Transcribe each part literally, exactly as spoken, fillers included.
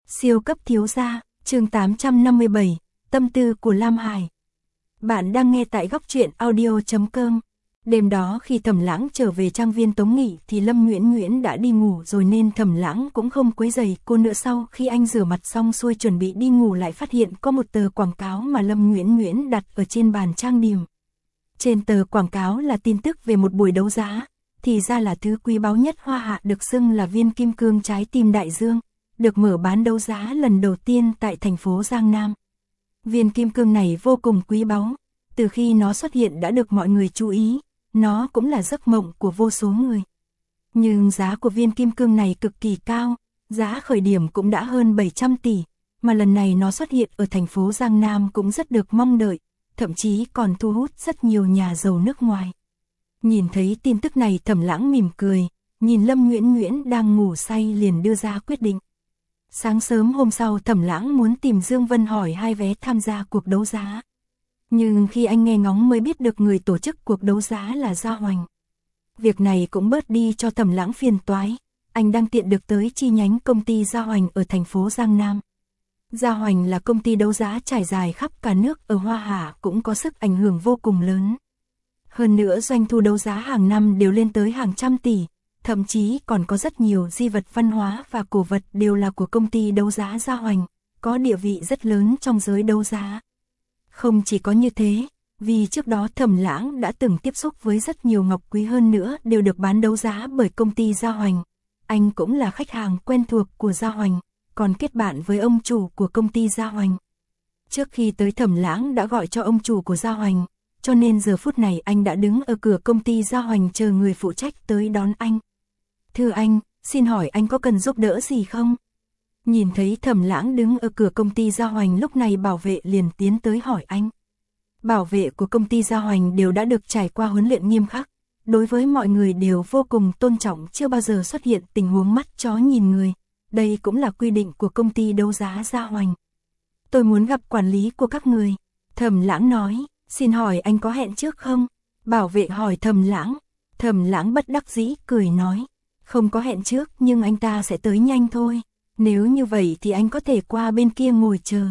Siêu cấp thiếu gia, chương tám trăm năm mươi bảy, tâm tư của Lam Hải. Bạn đang nghe tại góc truyện audio chấm com. Đêm đó khi Thẩm Lãng trở về trang viên Tống Nghị thì Lâm Nguyễn Nguyễn đã đi ngủ rồi nên Thẩm Lãng cũng không quấy rầy cô nữa. Sau khi anh rửa mặt xong xuôi chuẩn bị đi ngủ lại phát hiện có một tờ quảng cáo mà Lâm Nguyễn Nguyễn đặt ở trên bàn trang điểm. Trên tờ quảng cáo là tin tức về một buổi đấu giá, thì ra là thứ quý báu nhất Hoa Hạ được xưng là viên kim cương trái tim đại dương, được mở bán đấu giá lần đầu tiên tại thành phố Giang Nam. Viên kim cương này vô cùng quý báu, từ khi nó xuất hiện đã được mọi người chú ý, nó cũng là giấc mộng của vô số người. Nhưng giá của viên kim cương này cực kỳ cao, giá khởi điểm cũng đã hơn bảy trăm tỷ, mà lần này nó xuất hiện ở thành phố Giang Nam cũng rất được mong đợi, thậm chí còn thu hút rất nhiều nhà giàu nước ngoài. Nhìn thấy tin tức này Thẩm Lãng mỉm cười, nhìn Lâm Nguyễn Nguyễn đang ngủ say liền đưa ra quyết định. Sáng sớm hôm sau Thẩm Lãng muốn tìm Dương Vân hỏi hai vé tham gia cuộc đấu giá. Nhưng khi anh nghe ngóng mới biết được người tổ chức cuộc đấu giá là Gia Hoành. Việc này cũng bớt đi cho Thẩm Lãng phiền toái, anh đang tiện được tới chi nhánh công ty Gia Hoành ở thành phố Giang Nam. Gia Hoành là công ty đấu giá trải dài khắp cả nước, ở Hoa Hạ cũng có sức ảnh hưởng vô cùng lớn. Hơn nữa doanh thu đấu giá hàng năm đều lên tới hàng trăm tỷ, thậm chí còn có rất nhiều di vật văn hóa và cổ vật đều là của công ty đấu giá Gia Hoành, có địa vị rất lớn trong giới đấu giá. Không chỉ có như thế, vì trước đó Thẩm Lãng đã từng tiếp xúc với rất nhiều ngọc quý hơn nữa đều được bán đấu giá bởi công ty Gia Hoành. Anh cũng là khách hàng quen thuộc của Gia Hoành, còn kết bạn với ông chủ của công ty Gia Hoành. Trước khi tới Thẩm Lãng đã gọi cho ông chủ của Gia Hoành, cho nên giờ phút này anh đã đứng ở cửa công ty Gia Hoành chờ người phụ trách tới đón anh. Thưa anh, xin hỏi anh có cần giúp đỡ gì không? Nhìn thấy Thẩm Lãng đứng ở cửa công ty Gia Hoành, lúc này bảo vệ liền tiến tới hỏi anh. Bảo vệ của công ty Gia Hoành đều đã được trải qua huấn luyện nghiêm khắc, đối với mọi người đều vô cùng tôn trọng, chưa bao giờ xuất hiện tình huống mắt chó nhìn người. Đây cũng là quy định của công ty đấu giá Gia Hoành. Tôi muốn gặp quản lý của các người. Thẩm Lãng nói, xin hỏi anh có hẹn trước không? Bảo vệ hỏi Thẩm Lãng. Thẩm Lãng bất đắc dĩ cười nói, không có hẹn trước nhưng anh ta sẽ tới nhanh thôi. Nếu như vậy thì anh có thể qua bên kia ngồi chờ.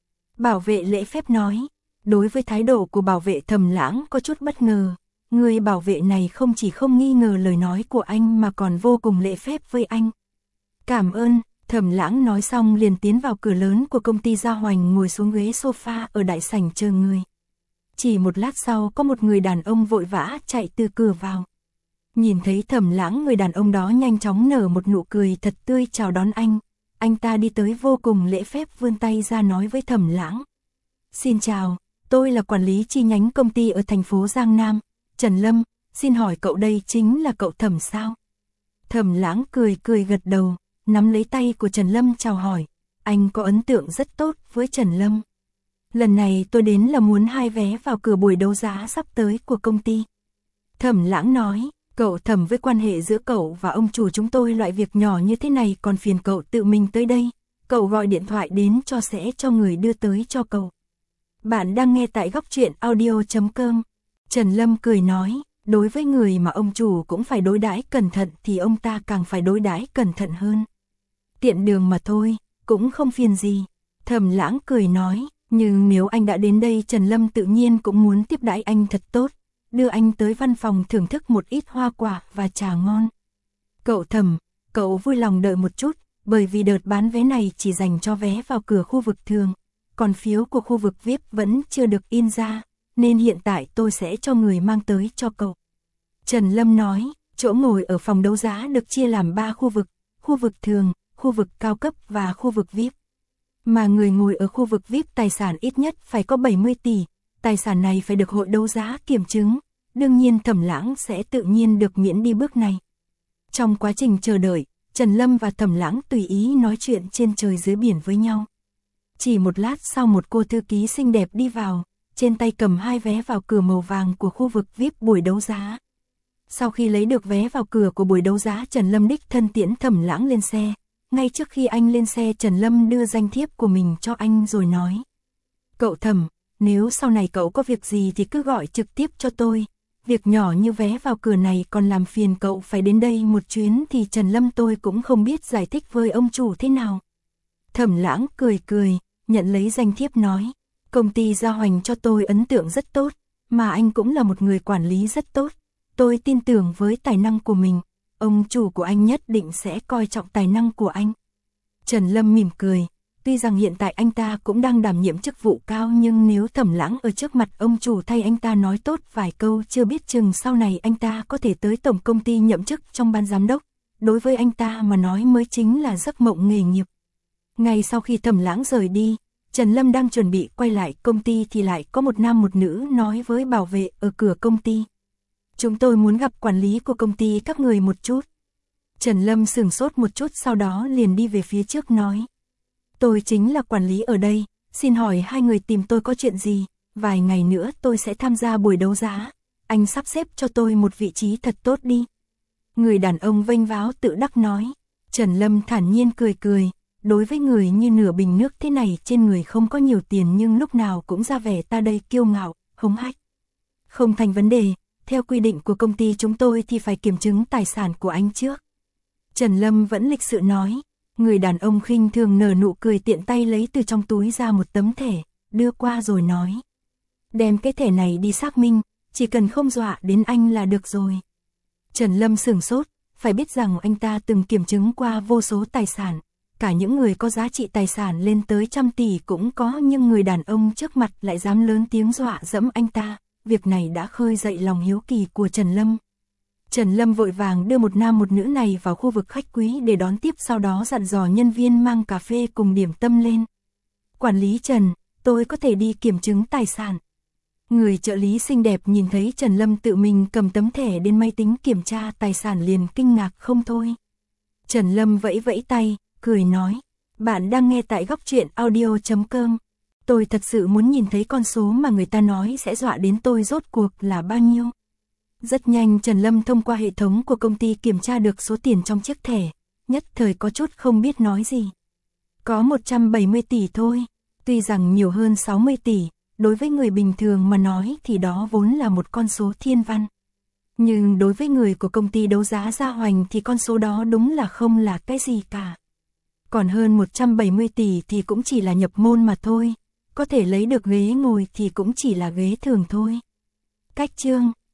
Bảo vệ lễ phép nói. Đối với thái độ của bảo vệ Thẩm Lãng có chút bất ngờ. Người bảo vệ này không chỉ không nghi ngờ lời nói của anh mà còn vô cùng lễ phép với anh. Cảm ơn, Thẩm Lãng nói xong liền tiến vào cửa lớn của công ty Gia Hoành, ngồi xuống ghế sofa ở đại sảnh chờ người. Chỉ một lát sau có một người đàn ông vội vã chạy từ cửa vào. Nhìn thấy Thẩm Lãng, người đàn ông đó nhanh chóng nở một nụ cười thật tươi chào đón anh. Anh ta đi tới vô cùng lễ phép vươn tay ra nói với Thẩm Lãng. Xin chào, tôi là quản lý chi nhánh công ty ở thành phố Giang Nam, Trần Lâm, xin hỏi cậu đây chính là cậu Thẩm sao? Thẩm Lãng cười cười gật đầu, nắm lấy tay của Trần Lâm chào hỏi. Anh có ấn tượng rất tốt với Trần Lâm. Lần này tôi đến là muốn hai vé vào cửa buổi đấu giá sắp tới của công ty. Thẩm Lãng nói, cậu Thẩm, với quan hệ giữa cậu và ông chủ chúng tôi loại việc nhỏ như thế này còn phiền cậu tự mình tới đây. Cậu gọi điện thoại đến cho sẽ cho người đưa tới cho cậu. Bạn đang nghe tại góc truyện audio chấm com. Trần Lâm cười nói, đối với người mà ông chủ cũng phải đối đãi cẩn thận thì ông ta càng phải đối đãi cẩn thận hơn. Tiện đường mà thôi, cũng không phiền gì. Thẩm Lãng cười nói, nhưng nếu anh đã đến đây Trần Lâm tự nhiên cũng muốn tiếp đãi anh thật tốt, đưa anh tới văn phòng thưởng thức một ít hoa quả và trà ngon. Cậu Thẩm, cậu vui lòng đợi một chút, bởi vì đợt bán vé này chỉ dành cho vé vào cửa khu vực thường, còn phiếu của khu vực vi ai pi vẫn chưa được in ra, nên hiện tại tôi sẽ cho người mang tới cho cậu. Trần Lâm nói, chỗ ngồi ở phòng đấu giá được chia làm ba khu vực, khu vực thường, khu vực cao cấp và khu vực vi ai pi. Mà người ngồi ở khu vực vi ai pi tài sản ít nhất phải có bảy mươi tỷ, tài sản này phải được hội đấu giá kiểm chứng, đương nhiên Thẩm Lãng sẽ tự nhiên được miễn đi bước này. Trong quá trình chờ đợi, Trần Lâm và Thẩm Lãng tùy ý nói chuyện trên trời dưới biển với nhau. Chỉ một lát sau một cô thư ký xinh đẹp đi vào, trên tay cầm hai vé vào cửa màu vàng của khu vực vi ai pi buổi đấu giá. Sau khi lấy được vé vào cửa của buổi đấu giá, Trần Lâm đích thân tiễn Thẩm Lãng lên xe. Ngay trước khi anh lên xe, Trần Lâm đưa danh thiếp của mình cho anh rồi nói. Cậu Thẩm, nếu sau này cậu có việc gì thì cứ gọi trực tiếp cho tôi. Việc nhỏ như vé vào cửa này còn làm phiền cậu phải đến đây một chuyến thì Trần Lâm tôi cũng không biết giải thích với ông chủ thế nào. Thẩm Lãng cười cười, nhận lấy danh thiếp nói, công ty Gia Hoành cho tôi ấn tượng rất tốt, mà anh cũng là một người quản lý rất tốt. Tôi tin tưởng với tài năng của mình, ông chủ của anh nhất định sẽ coi trọng tài năng của anh. Trần Lâm mỉm cười, tuy rằng hiện tại anh ta cũng đang đảm nhiệm chức vụ cao, nhưng nếu Thẩm Lãng ở trước mặt ông chủ thay anh ta nói tốt vài câu, chưa biết chừng sau này anh ta có thể tới tổng công ty nhậm chức trong ban giám đốc. Đối với anh ta mà nói mới chính là giấc mộng nghề nghiệp. Ngay sau khi Thẩm Lãng rời đi, Trần Lâm đang chuẩn bị quay lại công ty thì lại có một nam một nữ nói với bảo vệ ở cửa công ty. Chúng tôi muốn gặp quản lý của công ty các người một chút. Trần Lâm sửng sốt một chút, sau đó liền đi về phía trước nói. Tôi chính là quản lý ở đây, xin hỏi hai người tìm tôi có chuyện gì? Vài ngày nữa tôi sẽ tham gia buổi đấu giá, anh sắp xếp cho tôi một vị trí thật tốt đi. Người đàn ông vênh váo tự đắc nói. Trần Lâm thản nhiên cười cười, đối với người như nửa bình nước thế này, trên người không có nhiều tiền nhưng lúc nào cũng ra vẻ ta đây kiêu ngạo, hống hách. Không thành vấn đề, theo quy định của công ty chúng tôi thì phải kiểm chứng tài sản của anh trước. Trần Lâm vẫn lịch sự nói. Người đàn ông khinh thường nở nụ cười, tiện tay lấy từ trong túi ra một tấm thẻ, đưa qua rồi nói. Đem cái thẻ này đi xác minh, chỉ cần không dọa đến anh là được rồi. Trần Lâm sửng sốt, phải biết rằng anh ta từng kiểm chứng qua vô số tài sản, cả những người có giá trị tài sản lên tới trăm tỷ cũng có, nhưng người đàn ông trước mặt lại dám lớn tiếng dọa dẫm anh ta, việc này đã khơi dậy lòng hiếu kỳ của Trần Lâm. Trần Lâm vội vàng đưa một nam một nữ này vào khu vực khách quý để đón tiếp, sau đó dặn dò nhân viên mang cà phê cùng điểm tâm lên. Quản lý Trần, tôi có thể đi kiểm chứng tài sản. Người trợ lý xinh đẹp nhìn thấy Trần Lâm tự mình cầm tấm thẻ đến máy tính kiểm tra tài sản liền kinh ngạc không thôi. Trần Lâm vẫy vẫy tay, cười nói, bạn đang nghe tại góc truyện audio chấm com. Tôi thật sự muốn nhìn thấy con số mà người ta nói sẽ dọa đến tôi rốt cuộc là bao nhiêu. Rất nhanh Trần Lâm thông qua hệ thống của công ty kiểm tra được số tiền trong chiếc thẻ, nhất thời có chút không biết nói gì. Có một trăm bảy mươi tỷ thôi, tuy rằng nhiều hơn sáu mươi tỷ, đối với người bình thường mà nói thì đó vốn là một con số thiên văn. Nhưng đối với người của công ty đấu giá Gia Hoành thì con số đó đúng là không là cái gì cả. Còn hơn một trăm bảy mươi tỷ thì cũng chỉ là nhập môn mà thôi, có thể lấy được ghế ngồi thì cũng chỉ là ghế thường thôi. Cách chương